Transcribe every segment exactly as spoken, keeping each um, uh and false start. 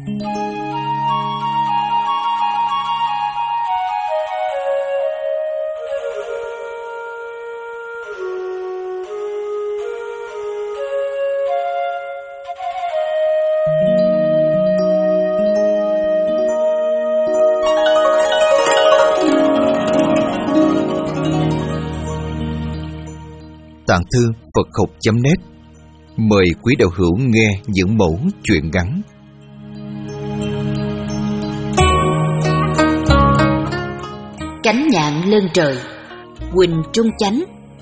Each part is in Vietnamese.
Tạng thư Phật học chấm net mời quý đạo hữu nghe những mẫu chuyện ngắn. Cánh nhạn lên trời, Huỳnh Trung Chánh.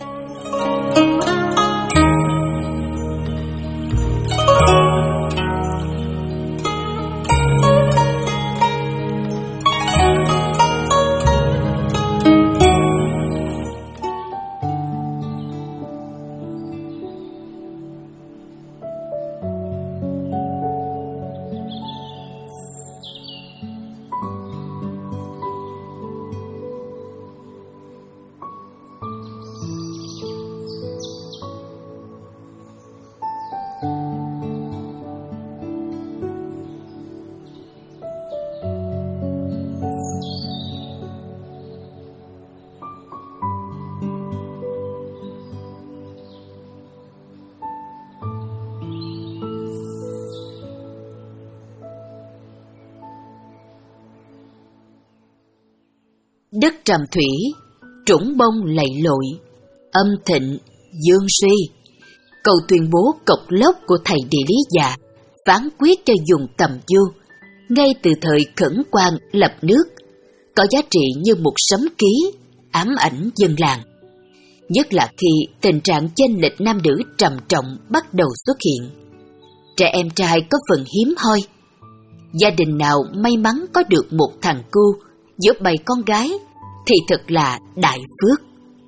Đất trầm thủy, trũng bông lầy lội, âm thịnh, dương suy. Câu tuyên bố cộc lốc của thầy địa lý già phán quyết cho vùng Tầm Du, ngay từ thời khẩn quan lập nước, có giá trị như một sấm ký, ám ảnh dân làng. Nhất là khi tình trạng chênh lệch nam nữ trầm trọng bắt đầu xuất hiện. Trẻ em trai có phần hiếm hoi. Gia đình nào may mắn có được một thằng cu giữa bầy con gái thì thật là đại phước.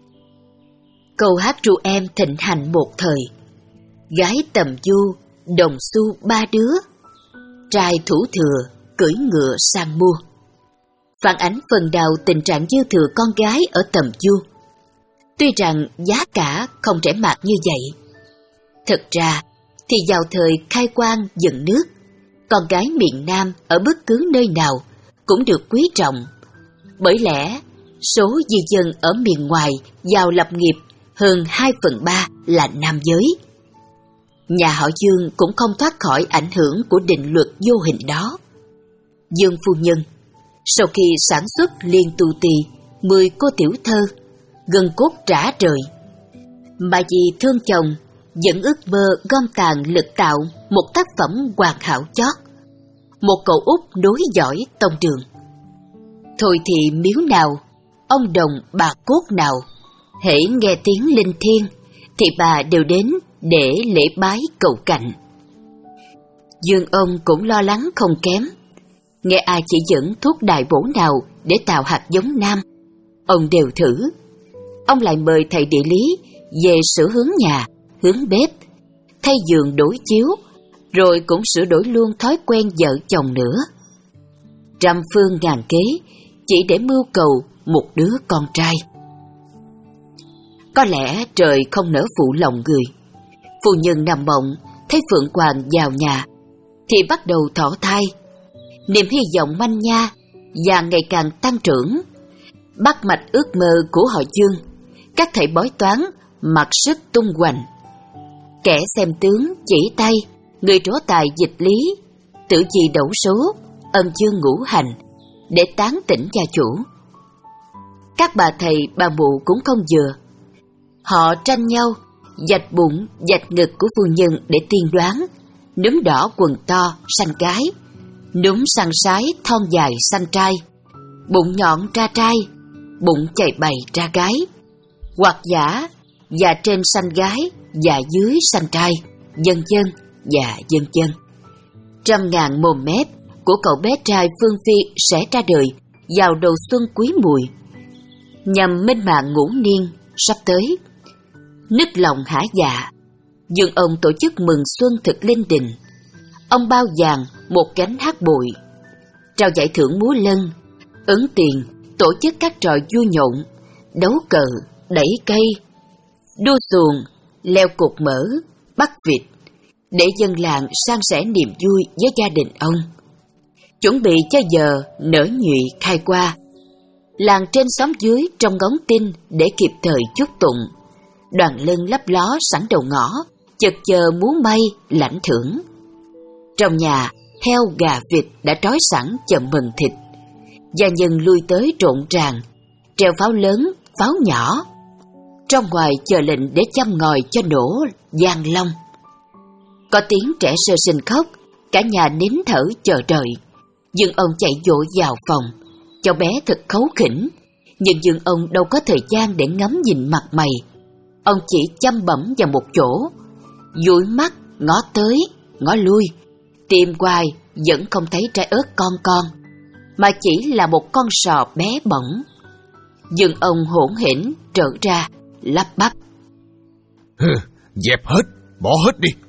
Câu hát ru em thịnh hành một thời. Gái Tầm Du, đồng xu ba đứa, trai thủ thừa, cưỡi ngựa sang mua. Phản ánh phần nào tình trạng dư thừa con gái ở Tầm Du. Tuy rằng giá cả không rẻ mạt như vậy. Thật ra thì vào thời khai quang dựng nước, con gái miền Nam ở bất cứ nơi nào cũng được quý trọng. Bởi lẽ số di dân ở miền ngoài vào lập nghiệp hơn hai phần ba là nam giới. Nhà họ Dương cũng không thoát khỏi ảnh hưởng của định luật vô hình đó. Dương phu nhân, sau khi sản xuất liên tu tì mười cô tiểu thơ, gần cốt trả trời, mà vì thương chồng vẫn ước mơ gom tàn lực tạo một tác phẩm hoàn hảo chót, một cậu út nối dõi tông đường. Thôi thì miếu nào, ông đồng bà cốt nào, hễ nghe tiếng linh thiêng thì bà đều đến để lễ bái cầu cạnh. Dương ông cũng lo lắng không kém. Nghe ai chỉ dẫn thuốc đại bổ nào để tạo hạt giống nam, ông đều thử. Ông lại mời thầy địa lý về sửa hướng nhà, hướng bếp, thay giường đổi chiếu, rồi cũng sửa đổi luôn thói quen vợ chồng nữa. Trăm phương ngàn kế chỉ để mưu cầu một đứa con trai. Có lẽ trời không nỡ phụ lòng người. Phu nhân nằm mộng thấy Phượng Hoàng vào nhà thì bắt đầu thỏ thai. Niềm hy vọng manh nha và ngày càng tăng trưởng. Bắt mạch ước mơ của họ Dương, các thầy bói toán mặc sức tung hoành. Kẻ xem tướng chỉ tay, người trổ tài dịch lý, tử vi đẩu số, âm dương ngũ hành để tán tỉnh gia chủ. Các bà thầy bà mụ cũng không vừa. Họ tranh nhau vạch bụng vạch ngực của phu nhân để tiên đoán. Núm đỏ quần to sanh gái, núm săn sái thon dài sanh trai, bụng nhọn ra trai, bụng chày bày ra gái, hoặc giả và trên sanh gái và dưới sanh trai, vân vân và vân vân. Trăm ngàn mồm mép của cậu bé trai Phương Phi sẽ ra đời vào đầu xuân quý mùi, nhằm minh mạng ngũ niên sắp tới. Nức lòng hả dạ, Dương ông tổ chức mừng xuân thực linh đình. Ông bao vàng một gánh hát bội, trao giải thưởng múa lân, ứng tiền, tổ chức các trò vui nhộn, đấu cờ, đẩy cây, đua xuồng, leo cột mỡ, bắt vịt, để dân làng san sẻ niềm vui với gia đình ông. chuẩn bị cho giờ nở nhụy khai qua. Làng trên xóm dưới trong ngóng tin để kịp thời chúc tụng. Đoàn lân lấp ló sẵn đầu ngõ, chật chờ muốn may lãnh thưởng. Trong nhà, heo gà vịt đã trói sẵn chờ mừng thịt. Gia nhân lui tới trộn ràng, treo pháo lớn, pháo nhỏ. Trong ngoài chờ lệnh để châm ngòi cho nổ giang long. Có tiếng trẻ sơ sinh khóc, cả nhà nín thở chờ đợi. Dương ông chạy vội vào phòng. Cháu bé thật khấu khỉnh, nhưng Dương ông đâu có thời gian để ngắm nhìn mặt mày. Ông chỉ chăm bẩm vào một chỗ, dụi mắt ngó tới ngó lui, tìm hoài vẫn không thấy trái ớt con con, mà chỉ là một con sò bé bỏng. Dương ông hỗn hển trở ra, lắp bắp: Hừ, dẹp hết, bỏ hết đi.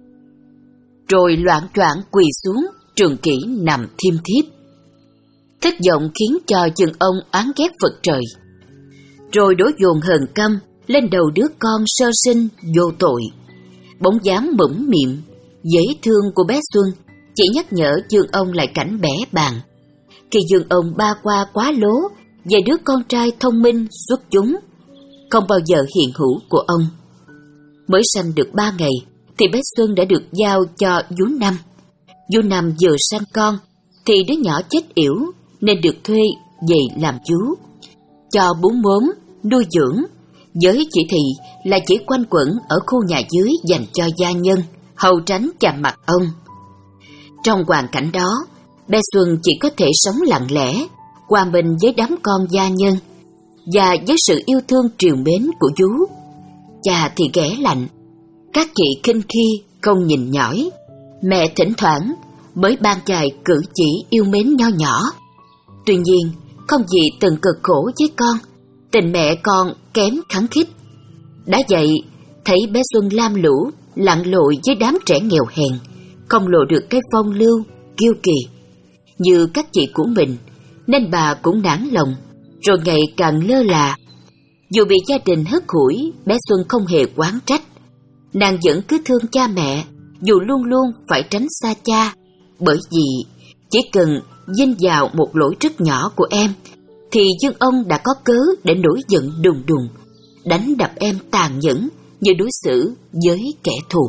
Rồi loạng choạng quỳ xuống, trường kỷ nằm thiêm thiếp. Thất vọng khiến cho Dương ông oán ghét Phật trời. Rồi đổ dồn hờn căm lên đầu đứa con sơ sinh vô tội. Bóng dáng mũm mĩm, dễ thương của bé Xuân chỉ nhắc nhở Dương ông lại cảnh bẽ bàng. Khi Dương ông ba qua quá lố về đứa con trai thông minh xuất chúng, không bao giờ hiện hữu của ông. Mới sanh được ba ngày thì bé Xuân đã được giao cho vú Năm. Vú Năm vừa sanh con thì đứa nhỏ chết yểu nên được thuê về làm chú, cho bú mớm, nuôi dưỡng, với chỉ thị là chỉ quanh quẩn ở khu nhà dưới dành cho gia nhân, hầu tránh chạm mặt ông. Trong hoàn cảnh đó, bé Xuân chỉ có thể sống lặng lẽ, hòa mình với đám con gia nhân, và với sự yêu thương trìu mến của vú. Cha thì ghẻ lạnh, các chị khinh khi không nhìn nhỏi, mẹ thỉnh thoảng mới ban chài cử chỉ yêu mến nho nhỏ. Tuy nhiên, không gì từng cực khổ với con, tình mẹ con kém khắng khích. Đã vậy, thấy bé Xuân lam lũ, lặn lội với đám trẻ nghèo hèn, không lộ được cái phong lưu, kiêu kỳ như các chị của mình, nên bà cũng nản lòng, rồi ngày càng lơ là. Dù bị gia đình hất hủi, bé Xuân không hề oán trách. Nàng vẫn cứ thương cha mẹ, dù luôn luôn phải tránh xa cha, bởi vì chỉ cần dinh vào một lỗi rất nhỏ của em, thì Dương ông đã có cớ để nổi giận đùng đùng, đánh đập em tàn nhẫn như đối xử với kẻ thù.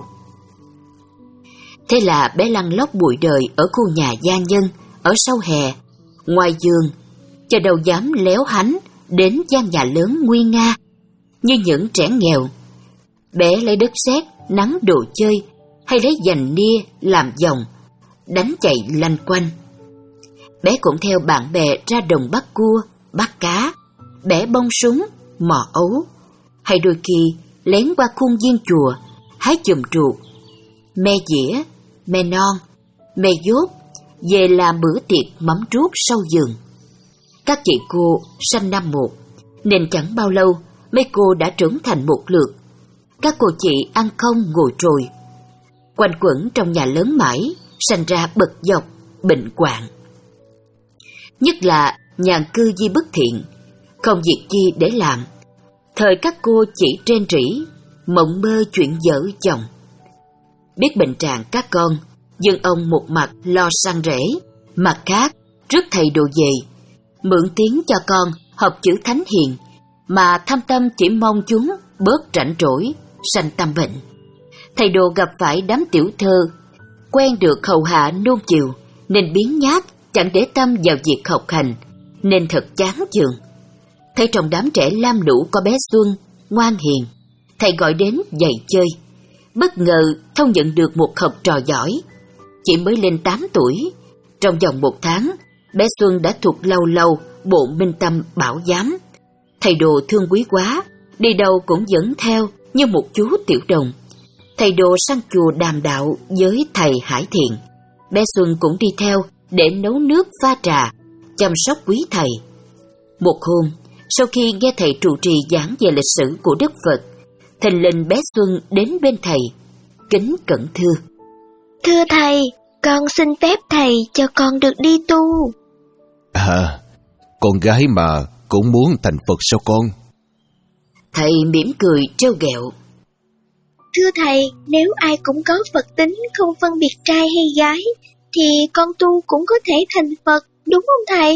Thế là bé lăn lóc bụi đời ở khu nhà gia nhân, ở sau hè, ngoài giường, cho đâu dám léo hánh đến gian nhà lớn nguy nga. Như những trẻ nghèo, bé lấy đất sét nắn đồ chơi, hay lấy dành nia làm vòng, đánh chạy lanh quanh. Bé cũng theo bạn bè ra đồng bắt cua, bắt cá, bẻ bông súng, mò ấu, hay đôi khi lén qua khuôn viên chùa, hái chùm ruột, me dĩa, me non, me dốt, về làm bữa tiệc mắm ruốc sau giường. Các chị cô sanh năm một, nên chẳng bao lâu mấy cô đã trưởng thành một lượt. Các cô chị ăn không ngồi trồi, quanh quẩn trong nhà lớn mãi, sanh ra bật dọc, bệnh hoạn. Nhất là nhàn cư di bất thiện, không việc chi để làm. Thời các cô chỉ trên rỉ, mộng mơ chuyện vợ chồng. Biết bệnh trạng các con, Dương ông một mặt lo săn rễ, mặt khác rước thầy đồ về, mượn tiếng cho con học chữ thánh hiền, mà thâm tâm chỉ mong chúng bớt rảnh rỗi, sanh tâm bệnh. Thầy đồ gặp phải đám tiểu thơ, quen được hầu hạ nôn chiều, nên biến nhát, chẳng để tâm vào việc học hành, nên thật chán chường. Thấy trong đám trẻ lam lũ có bé Xuân, ngoan hiền, thầy gọi đến dạy chơi. Bất ngờ Thông nhận được một học trò giỏi. Chỉ mới lên tám tuổi, trong vòng một tháng, bé Xuân đã thuộc lâu lâu bộ minh tâm bảo giám. Thầy đồ thương quý quá, đi đâu cũng dẫn theo như một chú tiểu đồng. Thầy đồ sang chùa đàm đạo với thầy Hải Thiện, bé Xuân cũng đi theo để nấu nước pha trà, chăm sóc quý thầy. Một hôm, sau khi nghe thầy trụ trì giảng về lịch sử của Đức Phật, thình lình bé Xuân đến bên thầy, kính cẩn thưa: Thưa thầy, con xin phép thầy cho con được đi tu. À, con gái mà cũng muốn thành Phật sao con? Thầy mỉm cười trêu ghẹo: Thưa thầy, nếu ai cũng có Phật tính không phân biệt trai hay gái, thì con tu cũng có thể thành Phật, đúng không thầy?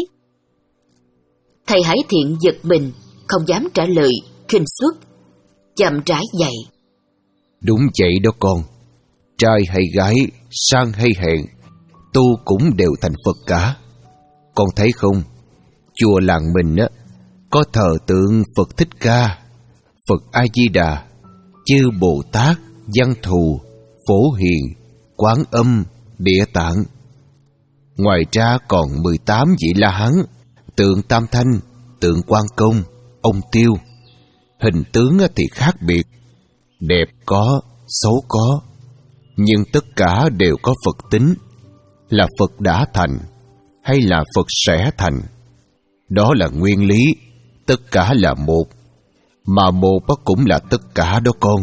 Thầy Hải Thiện giật mình, không dám trả lời, khinh suất, chậm rãi dạy. Đúng vậy đó con. Trai hay gái, sang hay hèn, tu cũng đều thành Phật cả. Con thấy không, chùa làng mình á có thờ tượng Phật Thích Ca, Phật A Di Đà, chư Bồ Tát, Văn Thù, Phổ Hiền, Quán Âm, Địa Tạng. Ngoài ra còn mười tám vị La Hán, tượng Tam Thanh, tượng Quan Công, ông Tiêu. Hình tướng thì khác biệt, đẹp có, xấu có, nhưng tất cả đều có Phật tính, là Phật đã thành hay là Phật sẽ thành. Đó là nguyên lý, tất cả là một, mà một cũng là tất cả đó con.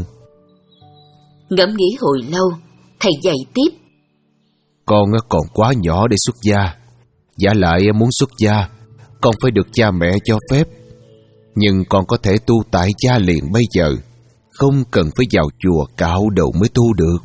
Ngẫm nghĩ hồi lâu, thầy dạy tiếp. Con còn quá nhỏ để xuất gia, giả lại muốn xuất gia, con phải được cha mẹ cho phép. Nhưng con có thể tu tại gia liền bây giờ, không cần phải vào chùa cạo đầu mới tu được.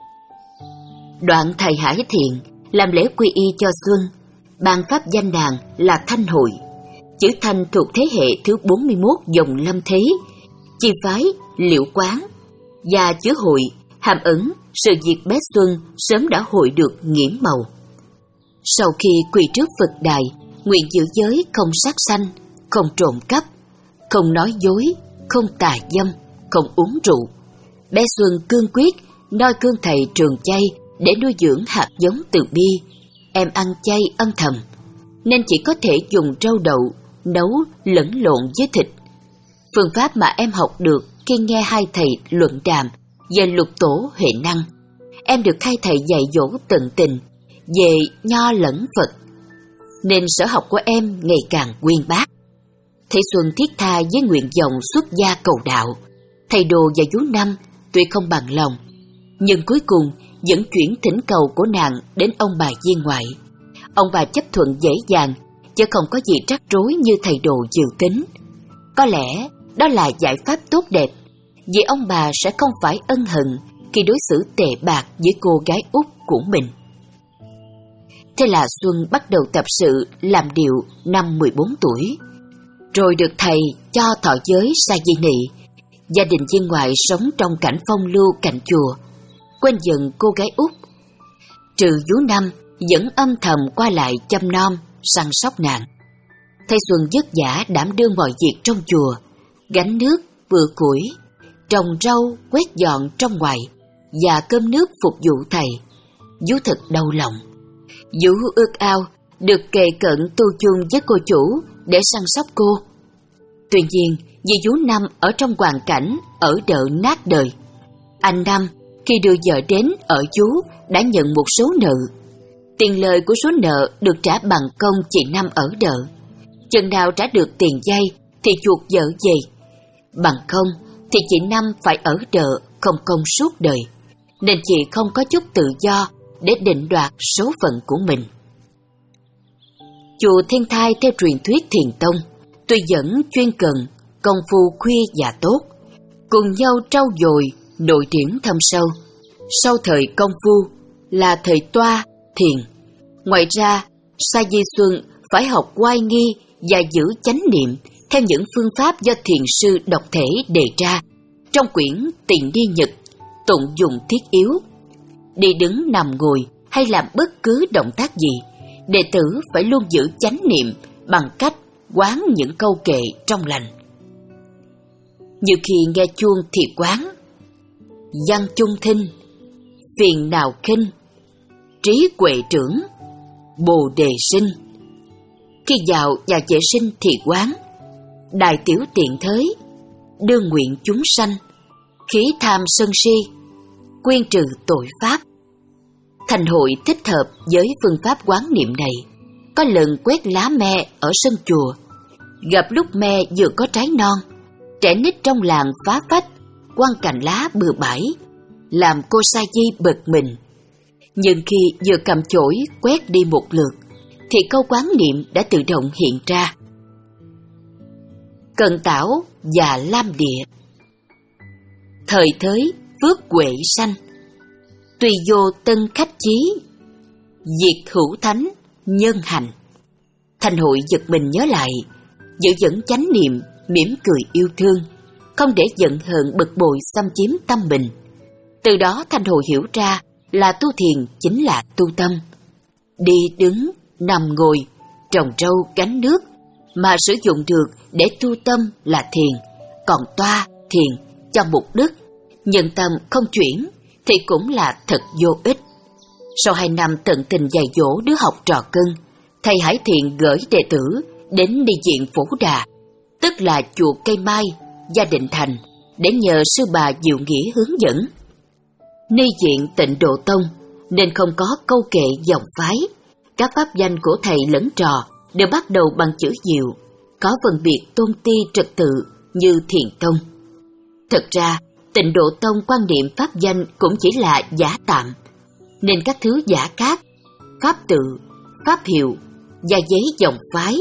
Đoạn thầy Hải Thiện làm lễ quy y cho Xuân, ban pháp danh đàn là Thanh Hội. Chữ Thanh thuộc thế hệ thứ bốn mươi mốt dòng Lâm Thế, chi phái Liễu Quán, và chữ Hội hàm ẩn sự việc bé Xuân sớm đã hội được nghiễm màu. Sau khi quỳ trước Phật đài, nguyện giữ giới không sát sanh, không trộm cắp, không nói dối, không tà dâm, không uống rượu, bé Xuân cương quyết noi gương thầy trường chay để nuôi dưỡng hạt giống từ bi. Em ăn chay âm thầm, nên chỉ có thể dùng rau đậu nấu lẫn lộn với thịt. Phương pháp mà em học được khi nghe hai thầy luận đàm về lục tổ Huệ Năng. Em được hai thầy dạy dỗ tận tình về nho lẫn Phật, nên sở học của em ngày càng uyên bác. Thầy Xuân thiết tha với nguyện vọng xuất gia cầu đạo. Thầy Đồ và chú Năm tuy không bằng lòng, nhưng cuối cùng vẫn chuyển thỉnh cầu của nàng đến ông bà viên ngoại. Ông bà chấp thuận dễ dàng, chứ không có gì rắc rối như thầy Đồ dự tính. Có lẽ đó là giải pháp tốt đẹp, vì ông bà sẽ không phải ân hận khi đối xử tệ bạc với cô gái út của mình. Thế là Xuân bắt đầu tập sự làm điệu năm mười bốn tuổi, rồi được thầy cho thọ giới sa di nị. Gia đình viên ngoại sống trong cảnh phong lưu cạnh chùa, quên dần cô gái út. Trừ vú Năm vẫn âm thầm qua lại chăm nom, săn sóc nàng. Thầy Xuân vất vả đảm đương mọi việc trong chùa, gánh nước, bừa củi, trồng rau, quét dọn trong ngoài và cơm nước phục vụ thầy. Vú thật đau lòng. Vú ước ao được kề cận tu chung với cô chủ để săn sóc cô. Tuy nhiên, vì vú Năm ở trong hoàn cảnh ở đợ nát đời, anh Năm khi đưa vợ đến ở vú đã nhận một số nợ. Tiền lời của số nợ được trả bằng công chị Năm ở đợ. Chừng nào trả được tiền vay thì chuộc vợ về. Bằng không thì chị Năm phải ở đợ không công suốt đời, nên chị không có chút tự do để định đoạt số phận của mình. Chùa Thiên Thai theo truyền thuyết Thiền Tông tuy vẫn chuyên cần công phu khuya và tốt, cùng nhau trau dồi nội điển thâm sâu. Sau thời công phu là thời toa thiền. Ngoài ra, Sa Di Xuân phải học oai nghi và giữ chánh niệm theo những phương pháp do thiền sư độc thể đề ra trong quyển Tiền Đi Nhật, tụng dùng thiết yếu. Đi đứng nằm ngồi hay làm bất cứ động tác gì, đệ tử phải luôn giữ chánh niệm bằng cách quán những câu kệ trong lành. Như khi nghe chuông thì quán: văn chung thinh, phiền nào khinh, trí huệ trưởng, bồ đề sinh. Khi vào và vệ sinh thì quán: đại tiểu tiện thới, đương nguyện chúng sanh, khí tham sân si, quyên trừ tội pháp. Thành hội thích hợp với phương pháp quán niệm này. Có lần quét lá me ở sân chùa, gặp lúc me vừa có trái non, trẻ nít trong làng phá phách, quăng cành lá bừa bãi, làm cô Sa Di bực mình. Nhưng khi vừa cầm chổi quét đi một lượt, thì câu quán niệm đã tự động hiện ra: Cần Tảo và Lam Địa, thời thới phước huệ sanh, tùy vô tân khách chí, diệt hữu thánh, nhân hành. Thanh Hội giật mình nhớ lại, giữ vững chánh niệm, mỉm cười yêu thương, không để giận hờn bực bội xâm chiếm tâm mình. Từ đó Thanh Hội hiểu ra là tu thiền chính là tu tâm. Đi đứng, nằm ngồi, trồng rau gánh nước mà sử dụng được để tu tâm là thiền, còn toa thiền cho mục đức, nhân tâm không chuyển thì cũng là thật vô ích. Sau hai năm tận tình dạy dỗ đứa học trò cưng, thầy Hải Thiện gửi đệ tử đến ni viện Phổ Đà, tức là chùa Cây Mai, Gia Định Thành, để nhờ sư bà Diệu Nghĩa hướng dẫn. Ni viện Tịnh Độ Tông nên không có câu kệ dòng phái, các pháp danh của thầy lẫn trò đều bắt đầu bằng chữ Diệu, có phân biệt tôn ti trật tự như Thiền Tông. Thật ra, Tịnh Độ Tông quan niệm pháp danh cũng chỉ là giả tạm, nên các thứ giả khác, pháp tự, pháp hiệu và giấy dòng phái,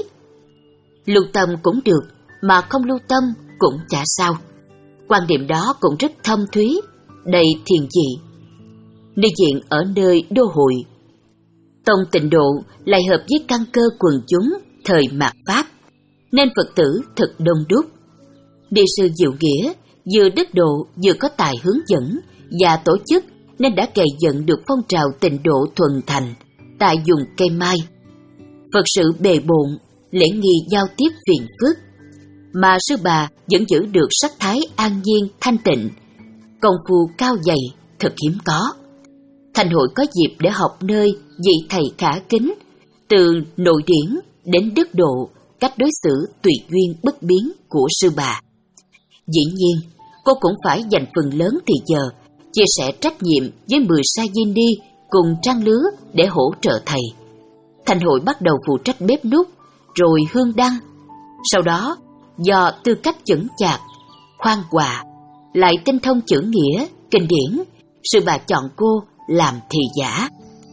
lưu tâm cũng được, mà không lưu tâm cũng chả sao. Quan điểm đó cũng rất thâm thúy, đầy thiền dị. Ni viện ở nơi đô hội, Tông Tịnh Độ lại hợp với căn cơ quần chúng thời mạt Pháp, nên Phật tử thật đông đúc. Ni sư Diệu Nghĩa vừa đức độ vừa có tài hướng dẫn và tổ chức, nên đã gây dựng được phong trào Tịnh Độ thuần thành tại vùng Cây Mai. Phật sự bề bộn, lễ nghi giao tiếp phiền phức, mà sư bà vẫn giữ được sắc thái an nhiên thanh tịnh, công phu cao dày thật hiếm có. Thanh Hội có dịp để học nơi vị thầy khả kính, từ nội điển đến đức độ, cách đối xử tùy duyên bất biến của sư bà. Dĩ nhiên, cô cũng phải dành phần lớn thì giờ chia sẻ trách nhiệm với mười sa di ni cùng trang lứa để hỗ trợ thầy. Thanh Hội bắt đầu phụ trách bếp núc, rồi hương đăng. Sau đó, do tư cách chững chạc, khoan hòa, lại tinh thông chữ nghĩa, kinh điển, sư bà chọn cô làm thị giả.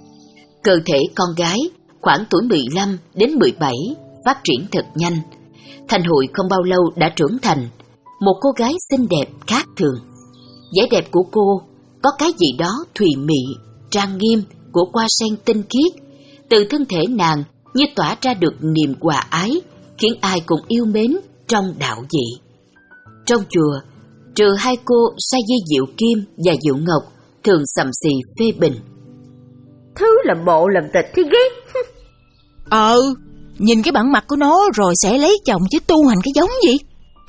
Cơ thể con gái khoảng tuổi mười lăm đến mười bảy phát triển thật nhanh. Thanh Hội không bao lâu đã trưởng thành, một cô gái xinh đẹp khác thường. Vẻ đẹp của cô có cái gì đó thùy mị, trang nghiêm của hoa sen tinh khiết. Từ thân thể nàng như tỏa ra được niềm hòa ái, khiến ai cũng yêu mến trong đạo dị. Trong chùa, trừ hai cô Sa Di Diệu Kim và Diệu Ngọc thường sầm xì phê bình. Thứ làm bộ làm tịch thì ghét. Ờ, nhìn cái bản mặt của nó rồi sẽ lấy chồng chứ tu hành cái giống gì.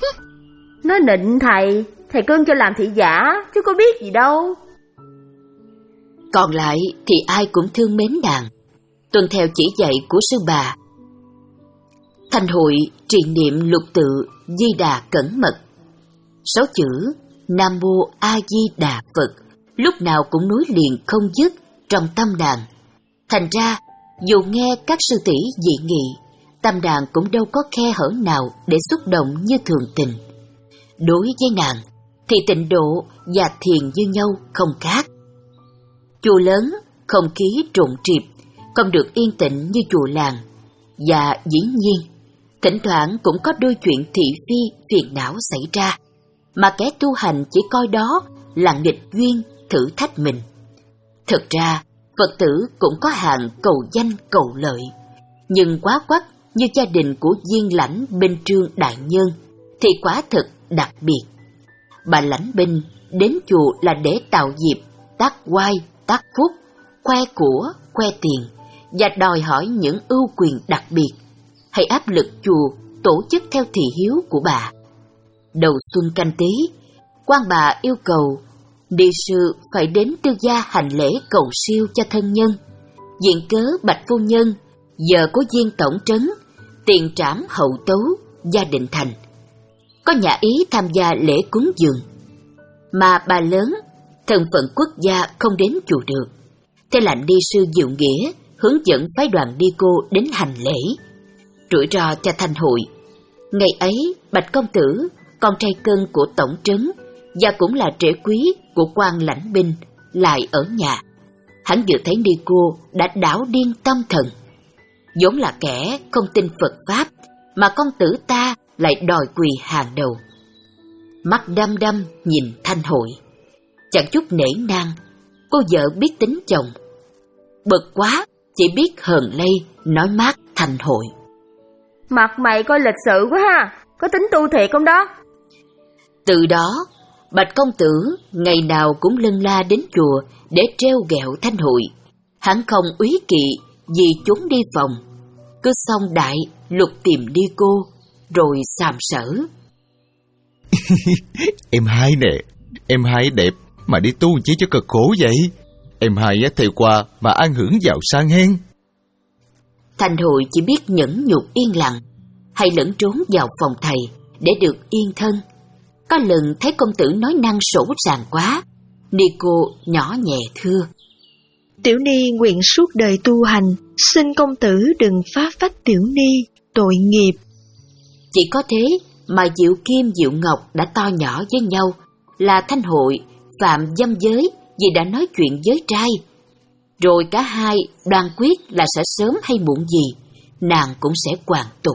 Nó nịnh thầy, thầy cưng cho làm thị giả, chứ có biết gì đâu. Còn lại thì ai cũng thương mến nàng, tuân theo chỉ dạy của sư bà. Thanh Hội trì niệm lục tự Di Đà cẩn mật. Sáu chữ Nam Mô A Di Đà Phật lúc nào cũng nối liền không dứt trong tâm đàn. Thành ra, dù nghe các sư tỷ dị nghị, tâm đàn cũng đâu có khe hở nào để xúc động như thường tình. Đối với nàng, thì tịnh độ và thiền như nhau không khác. Chùa lớn, không khí trộn trịp, không được yên tĩnh như chùa làng. Và dĩ nhiên, thỉnh thoảng cũng có đôi chuyện thị phi phiền não xảy ra, mà kẻ tu hành chỉ coi đó là nghịch duyên thử thách mình. Thực ra, Phật tử cũng có hạng cầu danh cầu lợi, nhưng quá quắt như gia đình của Viên Lãnh Binh Trương đại nhân thì quả thực đặc biệt. Bà Lãnh Binh đến chùa là để tạo dịp tác oai, tác phúc, khoe của, khoe tiền và đòi hỏi những ưu quyền đặc biệt, hay áp lực chùa tổ chức theo thị hiếu của bà. Đầu xuân Canh Tý, quan bà yêu cầu đi sư phải đến tư gia hành lễ cầu siêu cho thân nhân. Diện cớ Bạch phu nhân giờ có Viên tổng trấn, tiền trảm hậu tấu, Gia Định Thành có nhà ý tham gia lễ cúng dường, mà bà lớn thân phận quốc gia không đến chùa được. Thế là đi sư Diệu Nghĩa hướng dẫn phái đoàn đi cô đến hành lễ. Rủi ro cho Thanh Hội. Ngày ấy, Bạch công tử, con trai cân của tổng trấn và cũng là trễ quý của quan Lãnh Binh, lại ở nhà. Hắn vừa thấy đi cô đã đảo điên tâm thần. Vốn là kẻ không tin Phật Pháp, mà con tử ta lại đòi quỳ hàng đầu. Mắt đăm đăm nhìn Thanh Hội, chẳng chút nể nang. Cô vợ biết tính chồng, bực quá chỉ biết hờn lây nói mát Thanh Hội. Mặt mày coi lịch sự quá ha, có tính tu thiệt không đó? Từ đó, Bạch công tử ngày nào cũng lân la đến chùa để trêu ghẹo Thanh Hội. Hắn không úy kỵ vì chúng đi phòng, cứ xong đại lục tìm đi cô, rồi sàm sỡ. Em hai nè, em hai đẹp mà đi tu chỉ cho cực khổ vậy. Em hai thầy qua mà ăn hưởng giàu sang hen. Thanh Hội chỉ biết nhẫn nhục yên lặng, hay lẫn trốn vào phòng thầy để được yên thân. Có lần thấy công tử nói năng sổ sàng quá, ni cô nhỏ nhẹ thưa: Tiểu ni nguyện suốt đời tu hành, xin công tử đừng phá phách tiểu ni, tội nghiệp. Chỉ có thế mà Diệu Kim Diệu Ngọc đã to nhỏ với nhau, là Thanh Hội phạm dâm giới vì đã nói chuyện với trai. Rồi cả hai đoan quyết là sẽ sớm hay muộn gì, nàng cũng sẽ hoàn tục.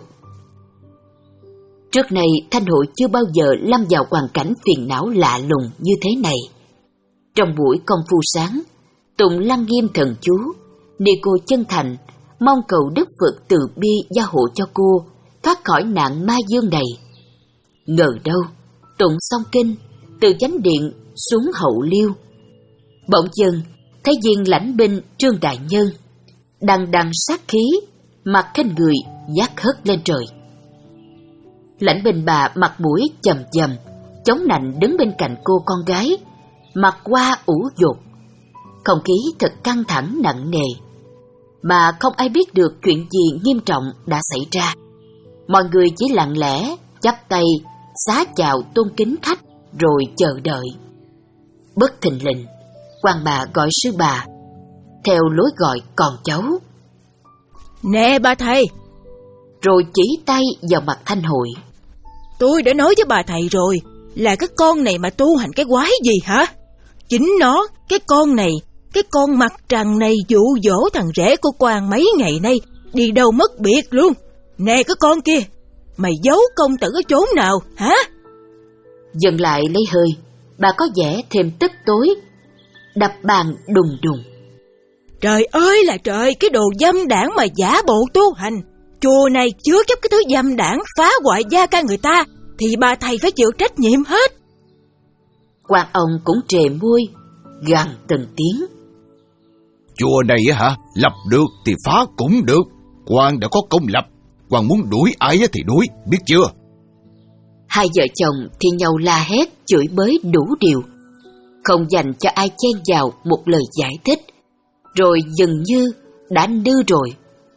Trước này Thanh Hội chưa bao giờ lâm vào hoàn cảnh phiền não lạ lùng như thế này. Trong buổi công phu sáng, tụng Lăng Nghiêm thần chú, ni cô chân thành mong cầu Đức Phật từ bi gia hộ cho cô thoát khỏi nạn ma dương này. Ngờ đâu tụng xong kinh, từ chánh điện xuống hậu liêu, bỗng dưng thấy viên lãnh binh Trương đại nhân đằng đằng sát khí, mặt khinh người vác hất lên trời. Lãnh binh bà mặt mũi chầm chầm, chống nạnh đứng bên cạnh cô con gái, mặt qua ủ dột. Không khí thật căng thẳng nặng nề, mà không ai biết được chuyện gì nghiêm trọng đã xảy ra. Mọi người chỉ lặng lẽ chắp tay xá chào tôn kính khách rồi chờ đợi. Bất thình lình, quan bà gọi sư bà theo lối gọi con cháu: Nè bà thầy! Rồi chỉ tay vào mặt Thanh Hội: Tôi đã nói với bà thầy rồi, là cái con này mà tu hành cái quái gì hả? Chính nó, cái con này, cái con mặt trăng này dụ dỗ thằng rể của quan mấy ngày nay, đi đâu mất biệt luôn. Nè cái con kia, mày giấu công tử ở chỗ nào hả? Dừng lại lấy hơi, bà có vẻ thêm tức tối, đập bàn đùng đùng: Trời ơi là trời, cái đồ dâm đảng mà giả bộ tu hành. Chùa này chứa chấp cái thứ dâm đảng phá hoại gia ca người ta, thì bà thầy phải chịu trách nhiệm hết. Quan ông cũng trề môi, gằn từng tiếng: Chùa này hả, lập được thì phá cũng được. Quan đã có công lập, quan muốn đuổi ai thì đuổi, biết chưa? Hai vợ chồng thì nhau la hét, chửi bới đủ điều, không dành cho ai chen vào một lời giải thích. Rồi dường như đã nư rồi,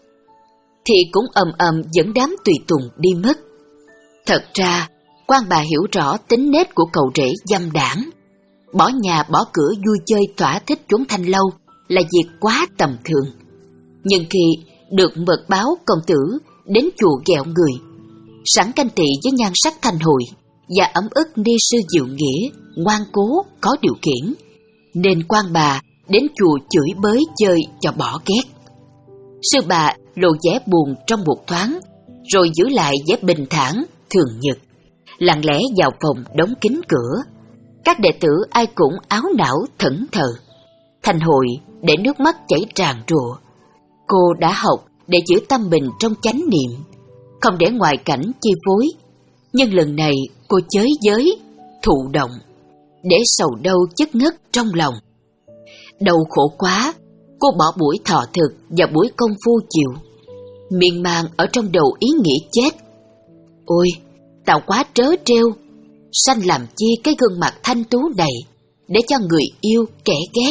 thì cũng ầm ầm dẫn đám tùy tùng đi mất. Thật ra, quan bà hiểu rõ tính nết của cậu rể dâm đảng. Bỏ nhà bỏ cửa vui chơi thỏa thích chốn thanh lâu là việc quá tầm thường. Nhưng khi được mật báo công tử đến chùa ghẹo người, sẵn canh tị với nhan sắc Thanh Hội và ấm ức ni sư Diệu Nghĩa ngoan cố có điều khiển, nên quan bà đến chùa chửi bới chơi cho bỏ ghét. Sư bà lộ vẻ buồn trong một thoáng, rồi giữ lại vẻ bình thản thường nhật, lặng lẽ vào phòng đóng kín cửa. Các đệ tử ai cũng áo não thẫn thờ. Thanh Hội để nước mắt chảy tràn trùa. Cô đã học để giữ tâm mình trong chánh niệm, không để ngoại cảnh chi phối. Nhưng lần này cô chới giới, thụ động, để sầu đau chất ngất trong lòng. Đau khổ quá, cô bỏ buổi thọ thực và buổi công phu chiều, miên man ở trong đầu ý nghĩ chết. Ôi, tạo quá trớ trêu, sanh làm chi cái gương mặt thanh tú này để cho người yêu kẻ ghét.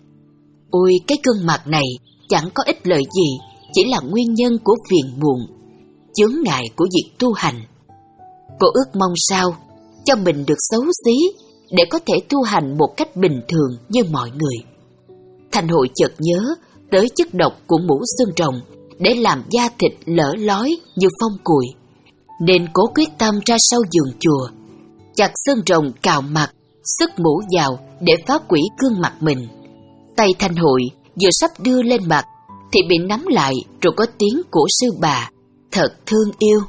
Ôi, cái gương mặt này chẳng có ích lợi gì, chỉ là nguyên nhân của phiền muộn, chướng ngại của việc tu hành. Cô ước mong sao cho mình được xấu xí để có thể tu hành một cách bình thường như mọi người. Thanh Hội chợt nhớ tới chất độc của mũ xương rồng để làm da thịt lở lói như phong cùi, nên cố quyết tâm ra sau giường chùa, chặt xương rồng cào mặt, sức mũ vào để phá quỷ gương mặt mình. Tay Thanh Hội vừa sắp đưa lên mặt thì bị nắm lại, rồi có tiếng của sư bà thật thương yêu: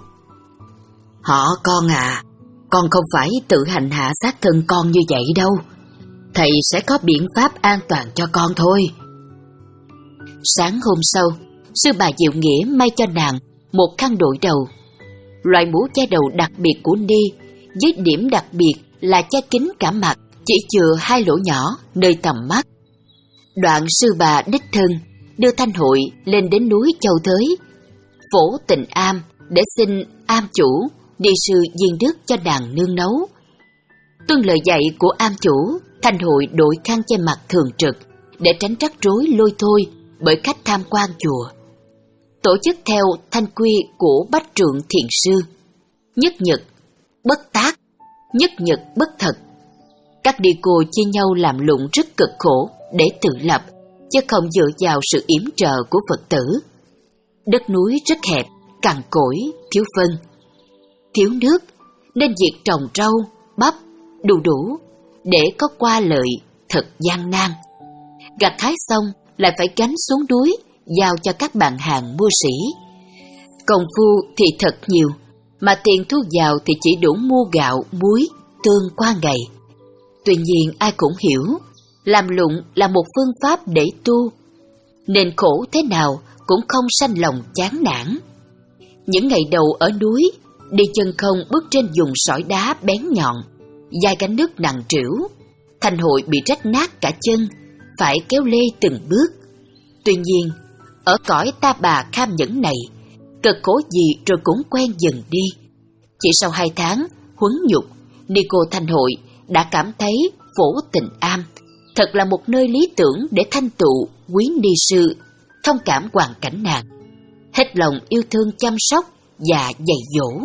Họ con à, con không phải tự hành hạ sát thân con như vậy đâu. Thầy sẽ có biện pháp an toàn cho con thôi. Sáng hôm sau, sư bà Diệu Nghĩa may cho nàng một khăn đội đầu. Loại mũ che đầu đặc biệt của Ni, với điểm đặc biệt là che kín cả mặt, chỉ chừa hai lỗ nhỏ nơi tầm mắt. Đoạn sư bà đích thân đưa Thanh Hội lên đến núi Châu Thới, Phổ Tịnh Am, để xin am chủ đi sư viên đức cho nàng nương nấu. Tuân lời dạy của am chủ, Thanh Hội đội khăn che mặt thường trực để tránh rắc rối lôi thôi bởi khách tham quan chùa. Tổ chức theo thanh quy của Bách Trượng Thiền Sư: nhất nhật bất tác, nhất nhật bất thật. Các đi cô chia nhau làm lụng rất cực khổ để tự lập, chứ không dựa vào sự yểm trợ của Phật tử. Đất núi rất hẹp, cằn cỗi, thiếu phân, thiếu nước, nên việc trồng rau, bắp, đu đủ để có qua lợi thật gian nan. Gặt hái xong lại phải gánh xuống núi giao cho các bạn hàng mua sỉ. Công phu thì thật nhiều, mà tiền thu vào thì chỉ đủ mua gạo, muối, tương qua ngày. Tuy nhiên ai cũng hiểu, làm lụng là một phương pháp để tu, nên khổ thế nào cũng không sanh lòng chán nản. Những ngày đầu ở núi, đi chân không bước trên vùng sỏi đá bén nhọn, dài gánh nước nặng trĩu, Thanh Hội bị rách nát cả chân, phải kéo lê từng bước. Tuy nhiên, ở cõi ta bà kham nhẫn này, cực khổ gì rồi cũng quen dần đi. Chỉ sau hai tháng huấn nhục, ni cô Thanh Hội đã cảm thấy Phổ Tịnh Am thật là một nơi lý tưởng để thanh tụ quý ni sư, thông cảm hoàn cảnh nàng, hết lòng yêu thương chăm sóc và dạy dỗ.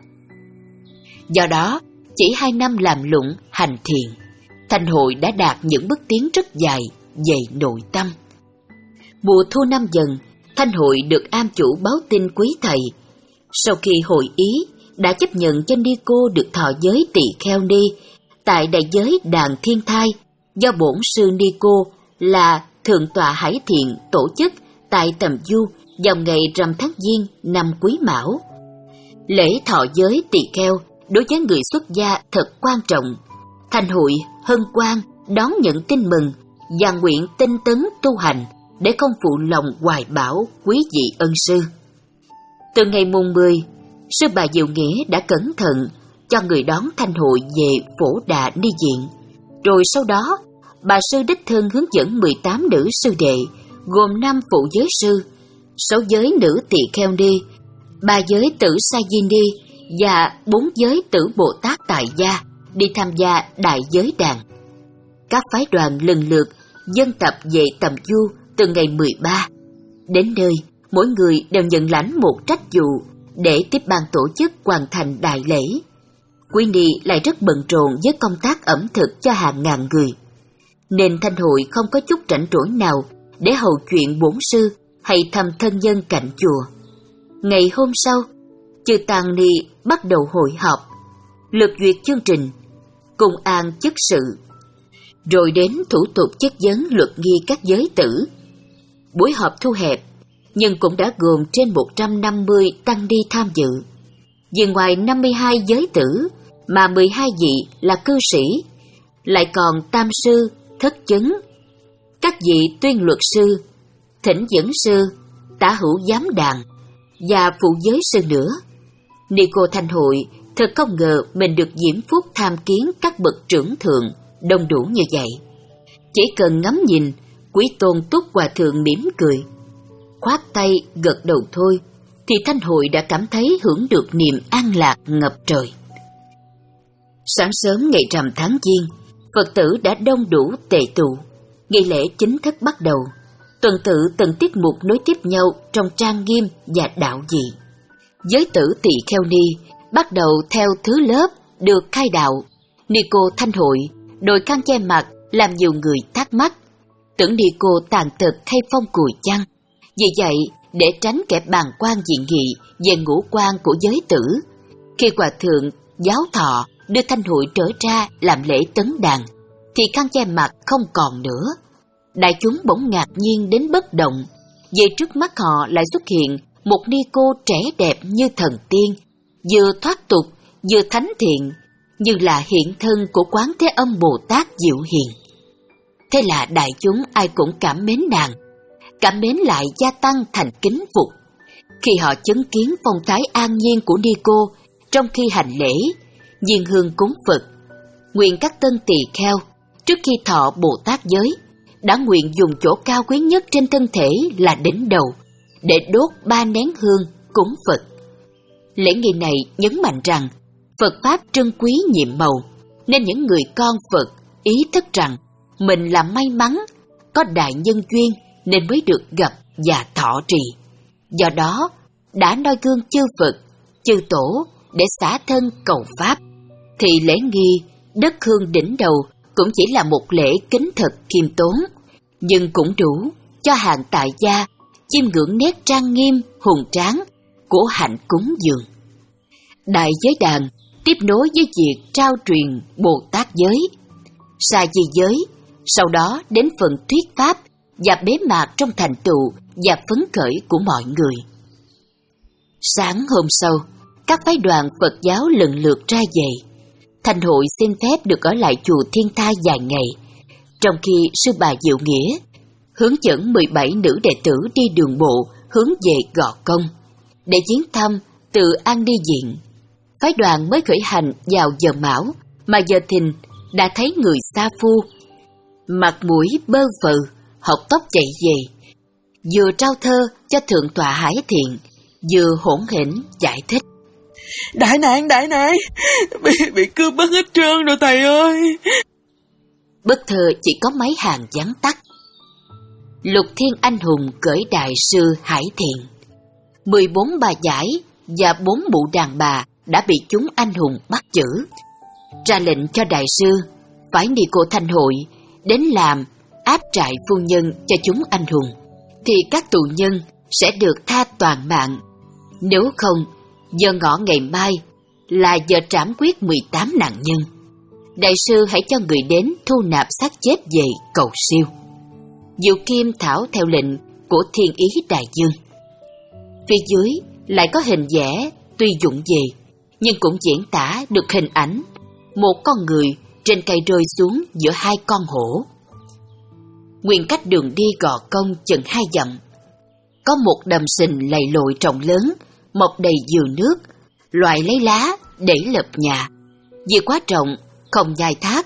Do đó, chỉ hai năm làm lụng hành thiền, Thanh Hội đã đạt những bước tiến rất dài về nội tâm. Mùa thu năm Dần, Thanh Hội được am chủ báo tin quý thầy. Sau khi hội ý, đã chấp nhận cho ni cô được thọ giới tỳ kheo ni tại đại giới Đàn Thiên Thai, do bổn sư ni cô là Thượng tọa Hải Thiện tổ chức tại Tầm Du vào ngày rằm tháng Giêng năm Quý Mão. Lễ thọ giới tỳ kheo đối với người xuất gia thật quan trọng. Thanh Hội hân hoan đón nhận tin mừng và nguyện tinh tấn tu hành để không phụ lòng hoài bão quý vị ân sư. Từ ngày mùng mười, sư bà Diệu Nghĩa đã cẩn thận cho người đón Thanh Hội về Phổ Đà Ni Viện. Rồi sau đó, bà sư đích thân hướng dẫn mười tám nữ sư đệ, gồm năm phụ giới sư, sáu giới nữ tỳ kheo ni, ba giới tử sa di ni và bốn giới tử Bồ Tát tại gia đi tham gia đại giới đàn. Các phái đoàn lần lượt dân tập về Tầm Du từ ngày mười ba. Đến nơi, mỗi người đều nhận lãnh một trách vụ để tiếp ban tổ chức hoàn thành đại lễ. Quý ni lại rất bận rộn với công tác ẩm thực cho hàng ngàn người, nên Thanh Hội không có chút rảnh rỗi nào để hầu chuyện bổn sư hay thăm thân nhân cạnh chùa. Ngày hôm sau, chư tăng ni bắt đầu hội họp, lược duyệt chương trình, cùng an chức sự, rồi đến thủ tục chất vấn luật nghi các giới tử. Buổi họp thu hẹp, nhưng cũng đã gồm trên một trăm năm mươi tăng ni tham dự. Vì ngoài năm mươi hai giới tử, mà mười hai vị là cư sĩ, lại còn tam sư, thất chứng, các vị tuyên luật sư, thỉnh dẫn sư, tả hữu giám đàn và phụ giới sư nữa. Ni cô Thanh Hội thật không ngờ mình được diễm phúc tham kiến các bậc trưởng thượng đông đủ như vậy. Chỉ cần ngắm nhìn, Quý Tôn Túc Hòa Thượng mỉm cười, khoát tay gật đầu thôi, thì Thanh Hội đã cảm thấy hưởng được niềm an lạc ngập trời. Sáng sớm ngày rằm tháng Giêng, Phật tử đã đông đủ tề tụ. Nghi lễ chính thức bắt đầu. Tuần tự từng tiết mục nối tiếp nhau trong trang nghiêm và đạo dị. Giới tử tỳ kheo ni bắt đầu theo thứ lớp được khai đạo. Ni cô Thanh Hội đội khăn che mặt làm nhiều người thắc mắc, tưởng ni cô tàn tật hay phong cùi chăng? Vì vậy, để tránh kẻ bàng quan dị nghị về ngũ quan của giới tử, khi Hòa Thượng giáo thọ đưa Thanh Hội trở ra làm lễ tấn đàn, thì khăn che mặt không còn nữa. Đại chúng bỗng ngạc nhiên đến bất động, vì trước mắt họ lại xuất hiện một ni cô trẻ đẹp như thần tiên, vừa thoát tục vừa thánh thiện, như là hiện thân của Quán Thế Âm Bồ Tát Diệu Hiền. Thế là đại chúng ai cũng cảm mến nàng. cảm mến lại gia tăng thành kính phục. Khi họ chứng kiến phong thái an nhiên của Ni Cô trong khi hành lễ, diên hương cúng Phật, nguyện các tân tỳ kheo trước khi thọ Bồ Tát giới đã nguyện dùng chỗ cao quý nhất trên thân thể là đỉnh đầu để đốt ba nén hương cúng Phật. Lễ nghi này nhấn mạnh rằng Phật Pháp trân quý nhiệm màu, nên những người con Phật ý thức rằng mình là may mắn, có đại nhân duyên nên mới được gặp và thọ trì. Do đó, đã noi gương chư Phật, chư Tổ để xả thân cầu Pháp, thì lễ nghi đất hương đỉnh đầu cũng chỉ là một lễ kính thật khiêm tốn, nhưng cũng đủ cho hàng tại gia chiêm ngưỡng nét trang nghiêm, hùng tráng của hạnh cúng dường. Đại giới đàn tiếp nối với việc trao truyền Bồ Tát giới, Sa Di giới, sau đó đến phần thuyết pháp và bế mạc trong thành tựu và phấn khởi của mọi người. Sáng hôm sau, các phái đoàn Phật giáo lần lượt ra về. Thành hội xin phép được ở lại chùa Thiên Thai vài ngày, trong khi sư bà Diệu Nghĩa hướng dẫn mười bảy nữ đệ tử đi đường bộ hướng về Gò Công để viếng thăm từ An Ni Viện. Phái đoàn mới khởi hành vào giờ mão mà giờ thìn đã thấy người sa phu, mặt mũi bơ phờ, hộc tóc chạy về, vừa trao thơ cho thượng tọa Hải Thiện, vừa hỗn hển giải thích: Đại nạn, đại nạn, bị, bị cướp mất hết trơn rồi thầy ơi. Bức thơ chỉ có mấy hàng vắn tắt. Lục Thiên Anh Hùng gửi đại sư Hải Thiện, mười bốn bà giải và bốn mụ đàn bà đã bị chúng anh hùng bắt giữ, ra lệnh cho đại sư phải Ni Cô Thanh Hội đến làm áp trại phu nhân cho chúng anh hùng, thì các tù nhân sẽ được tha toàn mạng. Nếu không, giờ ngọ ngày mai là giờ trảm quyết mười tám nạn nhân. Đại sư hãy cho người đến thu nạp xác chết về cầu siêu. Diệu Kim thảo theo lệnh của Thiên Ý Đại Dương. Phía dưới lại có hình vẽ tuy dụng về, nhưng cũng diễn tả được hình ảnh một con người trên cây rơi xuống giữa hai con hổ. Nguyên cách đường đi Gò Công chừng hai dặm, có một đầm sình lầy lội rộng lớn, mọc đầy dừa nước, loại lấy lá để lập nhà. Vì quá rộng, không nhai thác.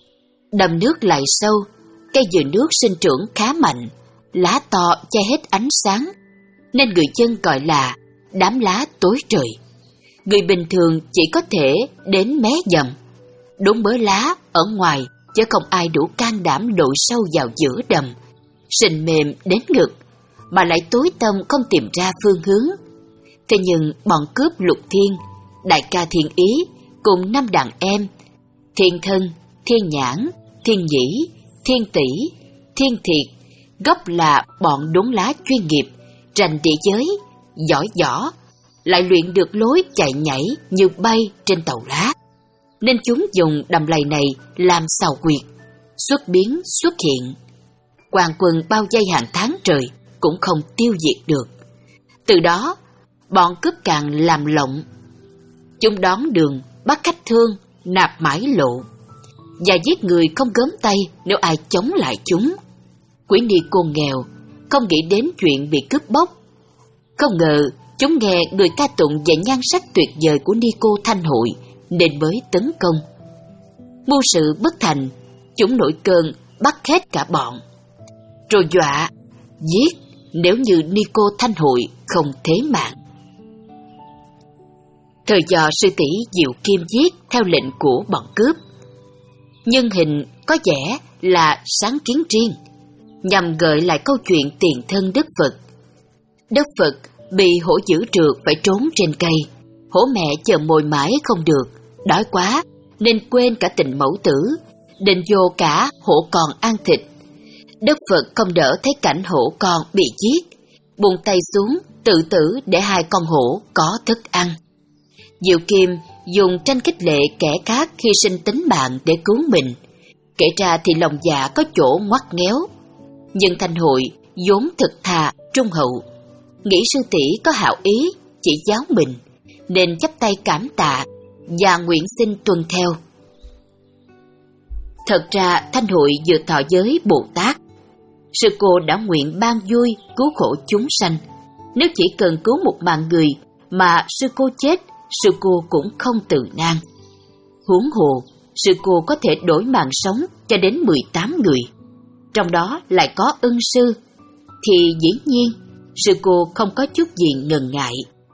Đầm nước lại sâu, cây dừa nước sinh trưởng khá mạnh, lá to che hết ánh sáng, nên người dân gọi là đám lá tối trời. Người bình thường chỉ có thể đến mé dầm, đốn bớ lá ở ngoài, chứ không ai đủ can đảm đội sâu vào giữa đầm, sình mềm đến ngực, mà lại tối tăm không tìm ra phương hướng. Thế nhưng bọn cướp Lục Thiên, đại ca Thiên Ý cùng năm đàn em Thiên Thân, Thiên Nhãn, Thiên Nhĩ, Thiên Tỷ, Thiên Thiệt, gốc là bọn đốn lá chuyên nghiệp, rành địa giới, giỏi võ, lại luyện được lối chạy nhảy như bay trên tàu lá, nên chúng dùng đầm lầy này làm sào quyệt, xuất biến xuất hiện. Quan quân bao vây hàng tháng trời cũng không tiêu diệt được. Từ đó, bọn cướp càng làm lộng. Chúng đón đường, bắt khách thương, nạp mãi lộ, và giết người không gớm tay nếu ai chống lại chúng. Quỷ Ni Cô nghèo, không nghĩ đến chuyện bị cướp bóc. Không ngờ, chúng nghe người ca tụng về nhan sắc tuyệt vời của Ni Cô Thanh Hội, nên mới tấn công. Mưu sự bất thành, chúng nổi cơn bắt hết cả bọn, rồi dọa giết nếu như Ni Cô Thanh Hội không thế mạng. Thời do sư tỷ Diệu Kim giết theo lệnh của bọn cướp, nhân hình có vẻ là sáng kiến riêng, nhằm gợi lại câu chuyện tiền thân Đức Phật. Đức Phật bị hổ dữ trượt phải trốn trên cây, hổ mẹ chờ mồi mãi không được, đói quá nên quên cả tình mẫu tử, định vô cả hổ con ăn thịt. Đức Phật không đỡ thấy cảnh hổ con bị giết, buông tay xuống tự tử để hai con hổ có thức ăn. Diệu Kim dùng tranh khích lệ kẻ khác hy sinh tính mạng để cứu mình, kể ra thì lòng dạ có chỗ ngoắt ngéo. Nhưng Thanh Hội vốn thực thà trung hậu, nghĩ sư tỷ có hảo ý chỉ giáo mình, nên chắp tay cảm tạ và nguyện xin tuân theo. Thật ra Thanh Hội vừa thọ giới Bồ Tát, Sư cô đã nguyện ban vui cứu khổ chúng sanh. Nếu chỉ cần cứu một mạng người mà sư cô chết, sư cô cũng không từ nan. Huống hồ, sư cô có thể đổi mạng sống cho đến mười tám người, trong đó lại có ân sư, thì dĩ nhiên sư cô không có chút gì ngần ngại.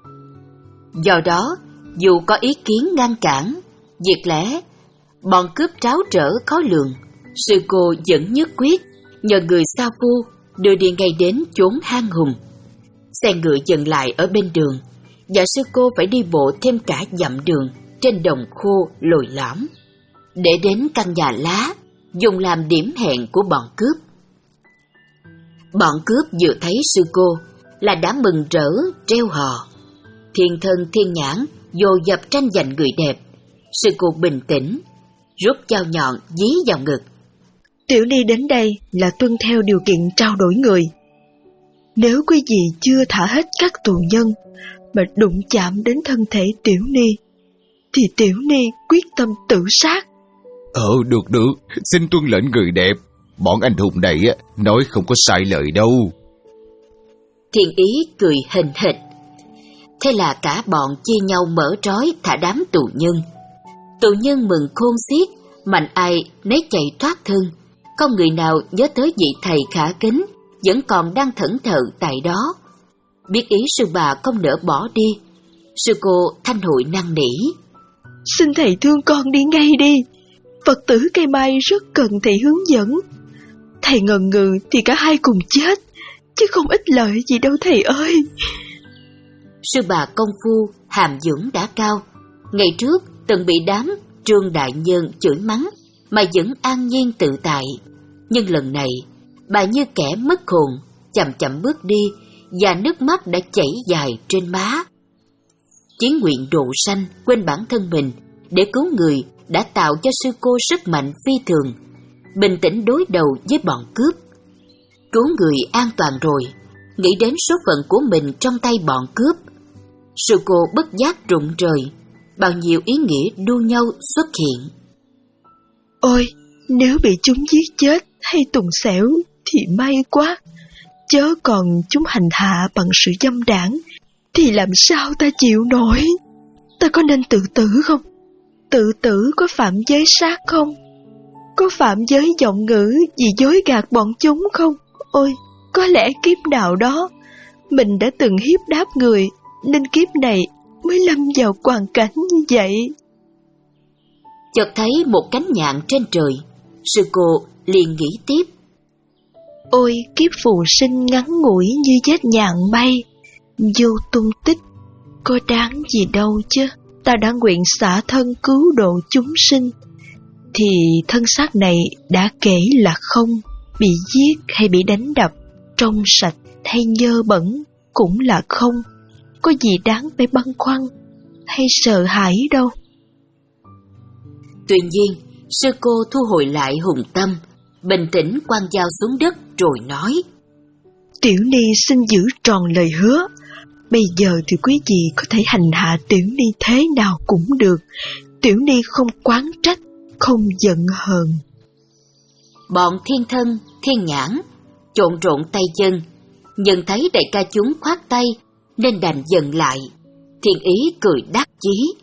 Do đó, dù có ý kiến ngăn cản, việc lẽ, bọn cướp tráo trở khó lường, sư cô vẫn nhất quyết nhờ người sa phu đưa đi ngay đến chốn hang hùm. Xe ngựa dừng lại ở bên đường, và sư cô phải đi bộ thêm cả dặm đường trên đồng khô lồi lõm để đến căn nhà lá dùng làm điểm hẹn của bọn cướp. Bọn cướp vừa thấy sư cô là đã mừng rỡ treo hò. Thiên thân thiên nhãn dồ dập tranh giành người đẹp. Sư cô bình tĩnh rút dao nhọn dí vào ngực. Tiểu Ni đến đây là tuân theo điều kiện trao đổi người. Nếu quý vị chưa thả hết các tù nhân mà đụng chạm đến thân thể Tiểu Ni, thì Tiểu Ni quyết tâm tự sát. Ờ, được được, xin tuân lệnh người đẹp. Bọn anh hùng này nói không có sai lời đâu. Thiên Ý cười hình hịch. Thế là cả bọn chia nhau mở trói thả đám tù nhân. Tù nhân mừng khôn xiết, mạnh ai nấy chạy thoát thân. Không người nào nhớ tới vị thầy khả kính vẫn còn đang thẫn thờ tại đó. Biết ý sư bà không nỡ bỏ đi, sư cô thanh hội năn nỉ. Xin thầy thương con đi ngay đi. Phật tử cây mai rất cần thầy hướng dẫn. Thầy ngần ngừ thì cả hai cùng chết, chứ không ích lợi gì đâu thầy ơi. Sư bà công phu hàm dưỡng đã cao, ngày trước từng bị đám Trương đại nhân chửi mắng mà vẫn an nhiên tự tại. Nhưng lần này bà như kẻ mất hồn, chậm chậm bước đi, và nước mắt đã chảy dài trên má. Chí nguyện độ sanh quên bản thân mình để cứu người đã tạo cho sư cô sức mạnh phi thường, bình tĩnh đối đầu với bọn cướp. Cứu người an toàn rồi, nghĩ đến số phận của mình trong tay bọn cướp, sư cô bất giác rụng rời, bao nhiêu ý nghĩa đua nhau xuất hiện. Ôi, nếu bị chúng giết chết hay tùng xẻo thì may quá, chớ còn chúng hành hạ bằng sự dâm đảng thì làm sao ta chịu nổi. Ta có nên tự tử không? Tự tử có phạm giới sát không? Có phạm giới giọng ngữ vì dối gạt bọn chúng không? Ôi, có lẽ kiếp nào đó mình đã từng hiếp đáp người, nên kiếp này mới lâm vào hoàn cảnh như vậy. Chợt thấy một cánh nhạn trên trời, sư cô liền nghĩ tiếp. Ôi, kiếp phù sinh ngắn ngủi như vết nhạn bay, vô tung tích, có đáng gì đâu chứ. Ta đã nguyện xả thân cứu độ chúng sinh, thì thân xác này đã kể là không. Bị giết hay bị đánh đập, trong sạch hay nhơ bẩn cũng là không. Có gì đáng phải băn khoăn hay sợ hãi đâu. Tuy nhiên, sư cô thu hồi lại hùng tâm, bình tĩnh quăng dao xuống đất rồi nói. Tiểu Ni xin giữ tròn lời hứa. Bây giờ thì quý vị có thể hành hạ Tiểu Ni thế nào cũng được. Tiểu Ni không oán trách, không giận hờn. Bọn thiên thân, thiên nhãn trộn rộn tay chân, nhận thấy đại ca chúng khoát tay nên đành dừng lại. Thiên Ý cười đắc chí.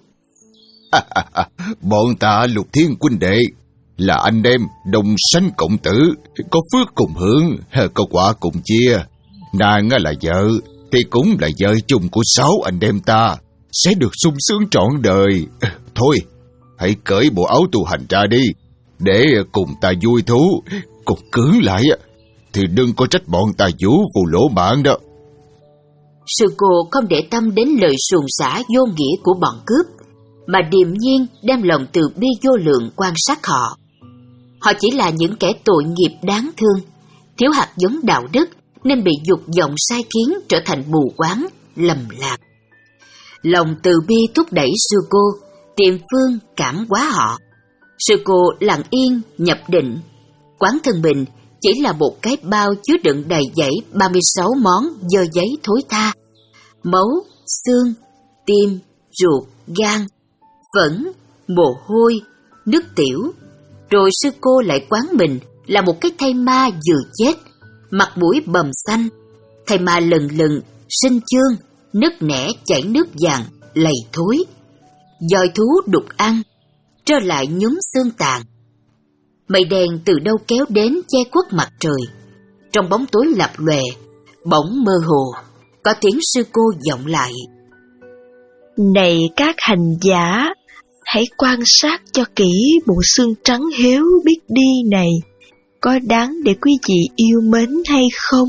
Bọn ta Lục Thiên huynh đệ là anh em đồng sanh cộng tử, có phước cùng hưởng, có quả cùng chia. Nàng là vợ thì cũng là vợ chung của sáu anh em ta, sẽ được sung sướng trọn đời. Thôi, hãy cởi bộ áo tu hành ra đi, để cùng ta vui thú. Còn cưỡng lại thì đừng có trách bọn ta vũ phù lỗ mạng đó. Sư cô không để tâm đến lời xuồng xả vô nghĩa của bọn cướp, mà điềm nhiên đem lòng từ bi vô lượng quan sát họ. Họ chỉ là những kẻ tội nghiệp đáng thương, thiếu hạt giống đạo đức nên bị dục vọng sai khiến trở thành mù quáng, lầm lạc. Lòng từ bi thúc đẩy sư cô tìm phương cảm hóa họ. Sư cô lặng yên nhập định, quán thân mình chỉ là một cái bao chứa đựng đầy dẫy ba mươi sáu món dơ giấy thối tha: máu, xương, tim, ruột, gan, phẫn, mồ hôi, nước tiểu. Rồi sư cô lại quán mình là một cái thây ma vừa chết, mặt mũi bầm xanh, thầy mà lần lần sinh chương, nứt nẻ chảy nước vàng, lầy thối. Dòi thú đục ăn, trơ lại nhúm xương tàn. Mây đen từ đâu kéo đến che khuất mặt trời. Trong bóng tối lập lòe, bỗng mơ hồ, có tiếng sư cô vọng lại. Này các hành giả, hãy quan sát cho kỹ bộ xương trắng héo biết đi này, có đáng để quý vị yêu mến hay không?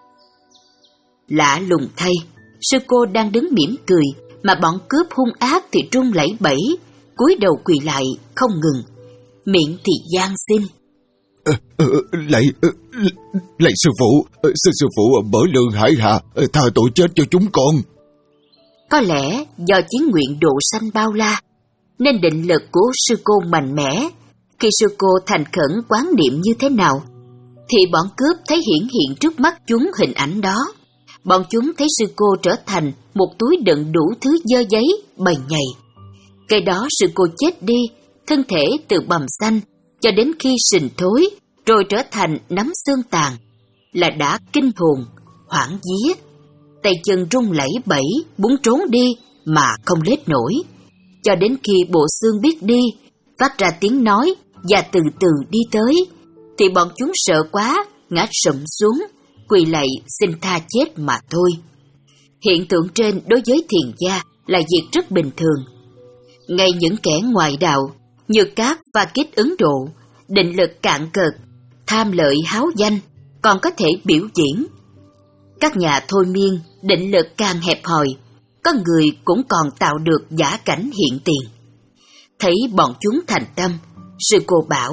Lạ lùng thay, sư cô đang đứng mỉm cười, mà bọn cướp hung ác thì trung lẩy bẩy, cúi đầu quỳ lại không ngừng, miệng thì van xin. Ờ, ờ, lạy, ờ, lạy sư phụ, ờ, sư sư phụ mở đường hải hạ, ờ, tha tội chết cho chúng con. Có lẽ do chiến nguyện độ sanh bao la, nên định lực của sư cô mạnh mẽ. Khi sư cô thành khẩn quán niệm như thế nào, thì bọn cướp thấy hiển hiện trước mắt chúng hình ảnh đó. Bọn chúng thấy sư cô trở thành một túi đựng đủ thứ dơ giấy, bầy nhầy. Cái đó sư cô chết đi, thân thể từ bầm xanh cho đến khi sình thối, rồi trở thành nắm xương tàn, là đã kinh hồn, hoảng vía. Tay chân run lẩy bẩy, muốn trốn đi mà không lết nổi. Cho đến khi bộ xương biết đi, phát ra tiếng nói và từ từ đi tới, thì bọn chúng sợ quá, ngã sụm xuống, quỳ lạy xin tha chết mà thôi. Hiện tượng trên đối với thiền gia là việc rất bình thường. Ngay những kẻ ngoại đạo như Các và Kích Ấn Độ, định lực cạn cợt, tham lợi háo danh, còn có thể biểu diễn. Các nhà thôi miên định lực càng hẹp hòi, có người cũng còn tạo được giả cảnh hiện tiền. Thấy bọn chúng thành tâm, sư cô bảo: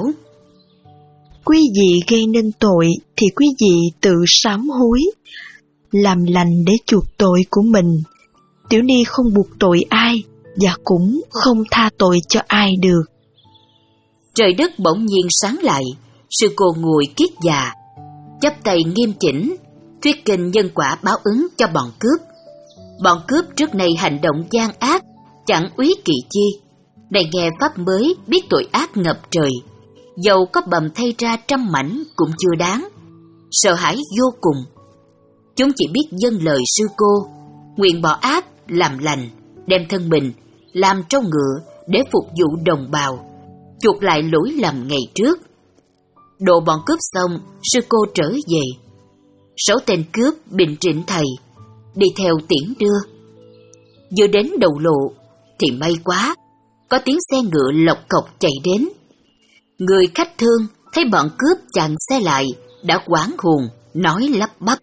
Quý vị gây nên tội thì quý vị tự sám hối, làm lành để chuộc tội của mình. Tiểu ni không buộc tội ai và cũng không tha tội cho ai được. Trời đất bỗng nhiên sáng lại, sư cô ngồi kiết già, chắp tay nghiêm chỉnh, thuyết kinh nhân quả báo ứng cho bọn cướp. Bọn cướp trước nay hành động gian ác, chẳng úy kỵ chi, này nghe pháp mới biết tội ác ngập trời, dầu có bầm thay ra trăm mảnh cũng chưa đáng. Sợ hãi vô cùng, chúng chỉ biết dâng lời sư cô, nguyện bỏ ác làm lành, đem thân mình làm trâu ngựa để phục vụ đồng bào, chuộc lại lỗi lầm ngày trước. Độ bọn cướp xong, sư cô trở về. Sáu tên cướp bình trịnh thầy, đi theo tiễn đưa. Vừa đến đầu lộ thì may quá, có tiếng xe ngựa lộc cộc chạy đến. Người khách thương thấy bọn cướp chặn xe lại, đã hoảng hồn, nói lắp bắp: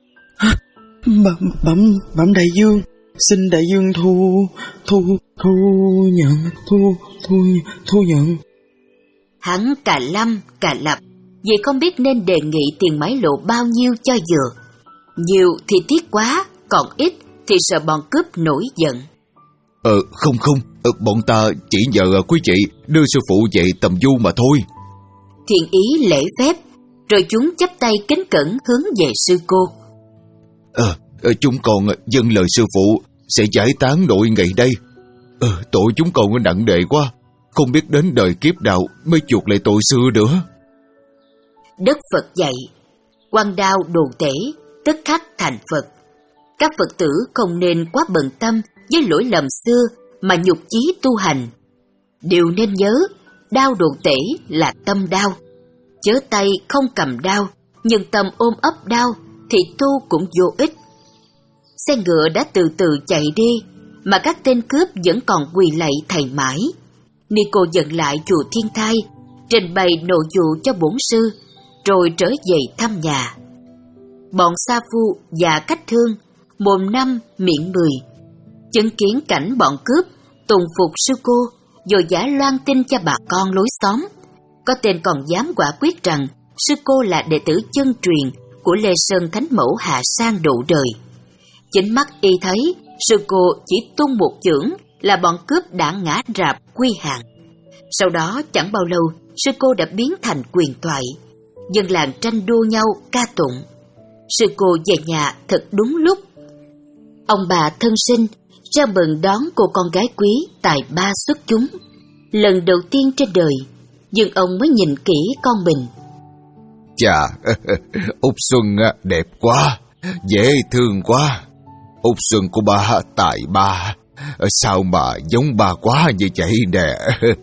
Bẩm, bẩm, bẩm đại dương, xin đại dương thu, thu, thu nhận, thu, thu, thu nhận. Hắn cả lâm, cả lập, vì không biết nên đề nghị tiền máy lộ bao nhiêu cho vừa. Nhiều thì tiếc quá, còn ít thì sợ bọn cướp nổi giận. Ờ, không không, ờ, bọn ta chỉ nhờ quý vị đưa sư phụ dậy tầm du mà thôi. Thiện ý lễ phép, rồi chúng chắp tay kính cẩn hướng về sư cô. Ờ, ờ chúng con dâng lời sư phụ sẽ giải tán nội ngày đây. Ờ, tội chúng con nặng nề quá, không biết đến đời kiếp đạo mới chuộc lại tội xưa nữa. Đất Phật dạy, quan đao đồ tể, tức khắc thành Phật. Các Phật tử không nên quá bận tâm với lỗi lầm xưa mà nhục chí tu hành. Điều nên nhớ, đao đồ tể là tâm đao. Chớ tay không cầm đao, nhưng tâm ôm ấp đao thì tu cũng vô ích. Xe ngựa đã từ từ chạy đi, mà các tên cướp vẫn còn quỳ lạy thầy mãi. Ni cô dẫn lại chùa Thiên Thai, trình bày nội vụ cho bổn sư, rồi trở về thăm nhà. Bọn sa phu và khách thương, mồm năm miệng mười, chứng kiến cảnh bọn cướp tùng phục sư cô, rồi giả loan tin cho bà con lối xóm. Có tên còn dám quả quyết rằng sư cô là đệ tử chân truyền của Lê Sơn Thánh Mẫu hạ sang độ đời. Chính mắt y thấy sư cô chỉ tung một chưởng là bọn cướp đã ngã rạp quy hàng. Sau đó chẳng bao lâu, sư cô đã biến thành quyền thoại, dân làng tranh đua nhau ca tụng. Sư cô về nhà thật đúng lúc. Ông bà thân sinh ra mừng đón cô con gái quý tài ba xuất chúng. Lần đầu tiên trên đời, nhưng ông mới nhìn kỹ con mình. Chà, Út Xuân đẹp quá, dễ thương quá. Út Xuân của ba tại ba, sao mà giống ba quá như vậy nè.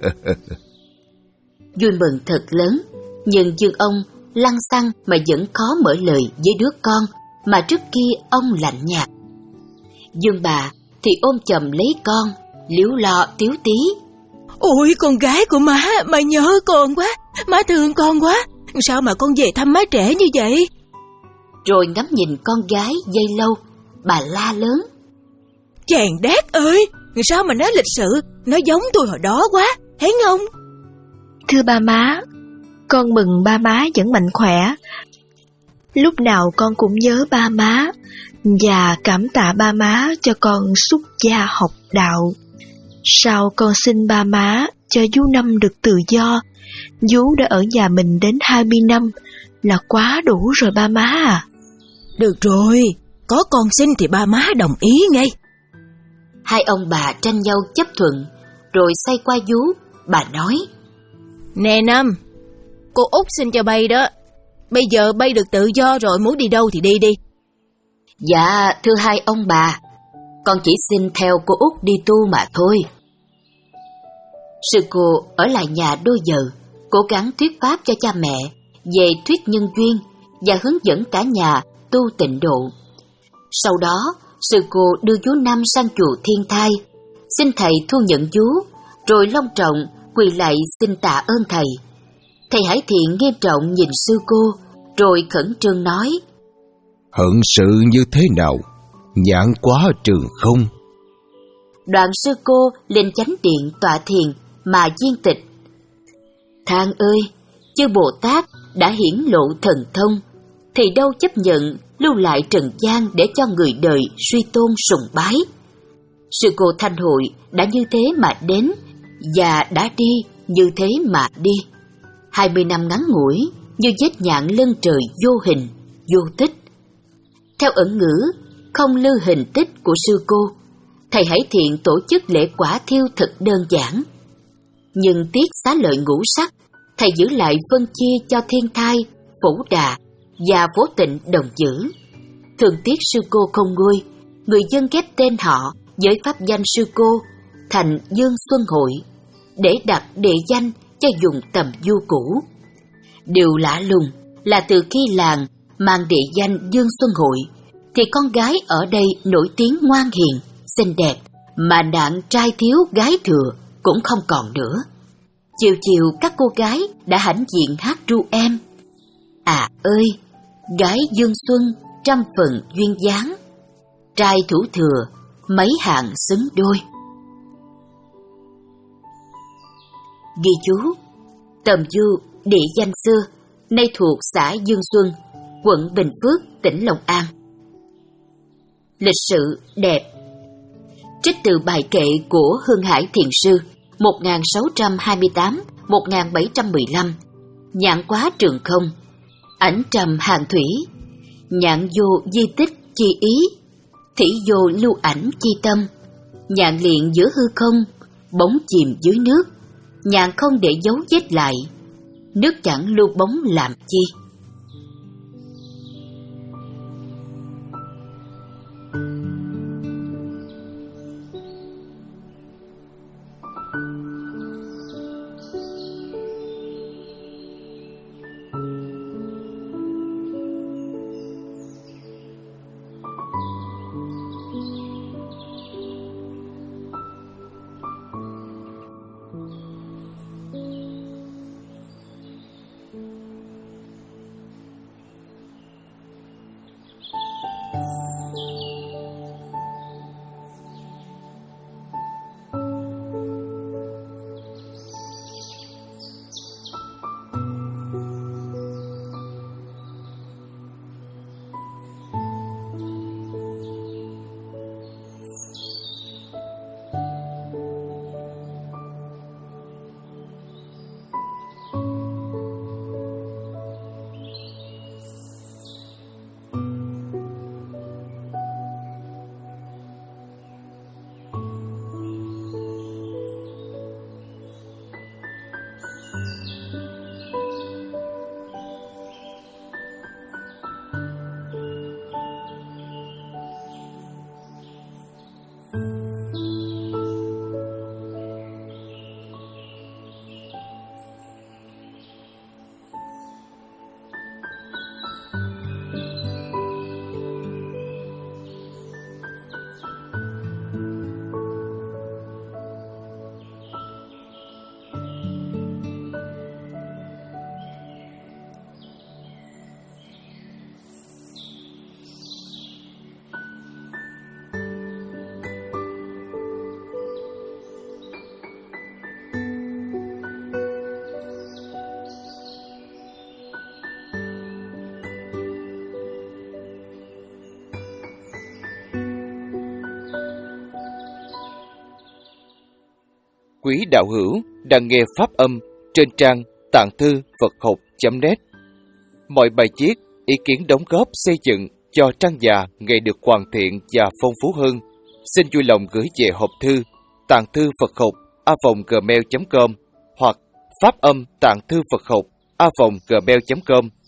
Vui mừng thật lớn, nhưng Dương ông lăng xăng mà vẫn khó mở lời với đứa con mà trước kia ông lạnh nhạt. Dương bà thì ôm chầm lấy con, liếu lo tiếu tí. Ôi con gái của má, má nhớ con quá, má thương con quá, sao mà con về thăm má trễ như vậy? Rồi ngắm nhìn con gái giây lâu, bà la lớn. Chàng Đát ơi, sao mà nói lịch sự, nó giống tôi hồi đó quá, thấy không? Thưa ba má, con mừng ba má vẫn mạnh khỏe. Lúc nào con cũng nhớ ba má và cảm tạ ba má cho con xuất gia học đạo. Sau con xin ba má cho vú Năm được tự do. Vú đã ở nhà mình đến hai mươi năm là quá đủ rồi ba má à. Được rồi, có con xin thì ba má đồng ý ngay. Hai ông bà tranh nhau chấp thuận, rồi xoay qua vú, bà nói. Nè Năm, cô Út xin cho bay đó. Bây giờ bay được tự do rồi, muốn đi đâu thì đi đi. Dạ, thưa hai ông bà, con chỉ xin theo cô Út đi tu mà thôi. Sư cô ở lại nhà đôi giờ, cố gắng thuyết pháp cho cha mẹ về thuyết nhân duyên và hướng dẫn cả nhà tu tịnh độ. Sau đó, sư cô đưa vú Năm sang chùa Thiên Thai, xin thầy thu nhận vú, rồi long trọng quỳ lại xin tạ ơn thầy. Thầy Hải Thiện nghiêm trọng nhìn sư cô, rồi khẩn trương nói. Hận sự như thế nào, nhãn quá trường không. Đoạn sư cô lên chánh điện tọa thiền mà viên tịch. Thang ơi, chư Bồ Tát đã hiển lộ thần thông, thì đâu chấp nhận lưu lại trần gian để cho người đời suy tôn sùng bái. Sư cô Thanh Hội đã như thế mà đến, và đã đi như thế mà đi. Hai mươi năm ngắn ngủi như vết nhạn lưng trời vô hình, vô tích. Theo ẩn ngữ không lưu hình tích của sư cô, thầy Hải Thiện tổ chức lễ quả thiêu thật đơn giản. Nhưng tiếc xá lợi ngũ sắc, thầy giữ lại phân chia cho Thiên Thai, Phổ Đà và Phổ Tịnh đồng giữ. Thường tiếc sư cô không nguôi, người dân ghép tên họ với pháp danh sư cô thành Dương Xuân Hội, để đặt địa danh cho dùng tầm du cũ. Điều lạ lùng là từ khi làng mang địa danh Dương Xuân Hội, thì con gái ở đây nổi tiếng ngoan hiền, xinh đẹp, mà nạn trai thiếu gái thừa cũng không còn nữa. Chiều chiều các cô gái đã hãnh diện hát ru em. À ơi, gái Dương Xuân trăm phần duyên dáng, trai thủ thừa mấy hạng xứng đôi. Ghi chú: Tầm Du địa danh xưa, nay thuộc xã Dương Xuân, quận Bình Phước, tỉnh Long An. Lịch sử đẹp. Trích từ bài kệ của Hương Hải Thiền Sư một nghìn sáu trăm hai mươi tám đến một nghìn bảy trăm mười lăm. Nhạn quá trường không, ảnh trầm hàng thủy, nhạn vô di tích chi ý, thủy vô lưu ảnh chi tâm, nhạn liền giữa hư không, bóng chìm dưới nước, nhạn không để dấu vết lại, nước chẳng lưu bóng làm chi. quý đạo hữu đang nghe pháp âm trên trang tạng thư Phật học chấm net. Mọi bài viết, ý kiến đóng góp xây dựng cho trang già ngày được hoàn thiện và phong phú hơn, xin vui lòng gửi về hộp thư tạng thư Phật học a vòng gmail chấm com hoặc pháp âm tạng thư Phật học a vòng gmail chấm com.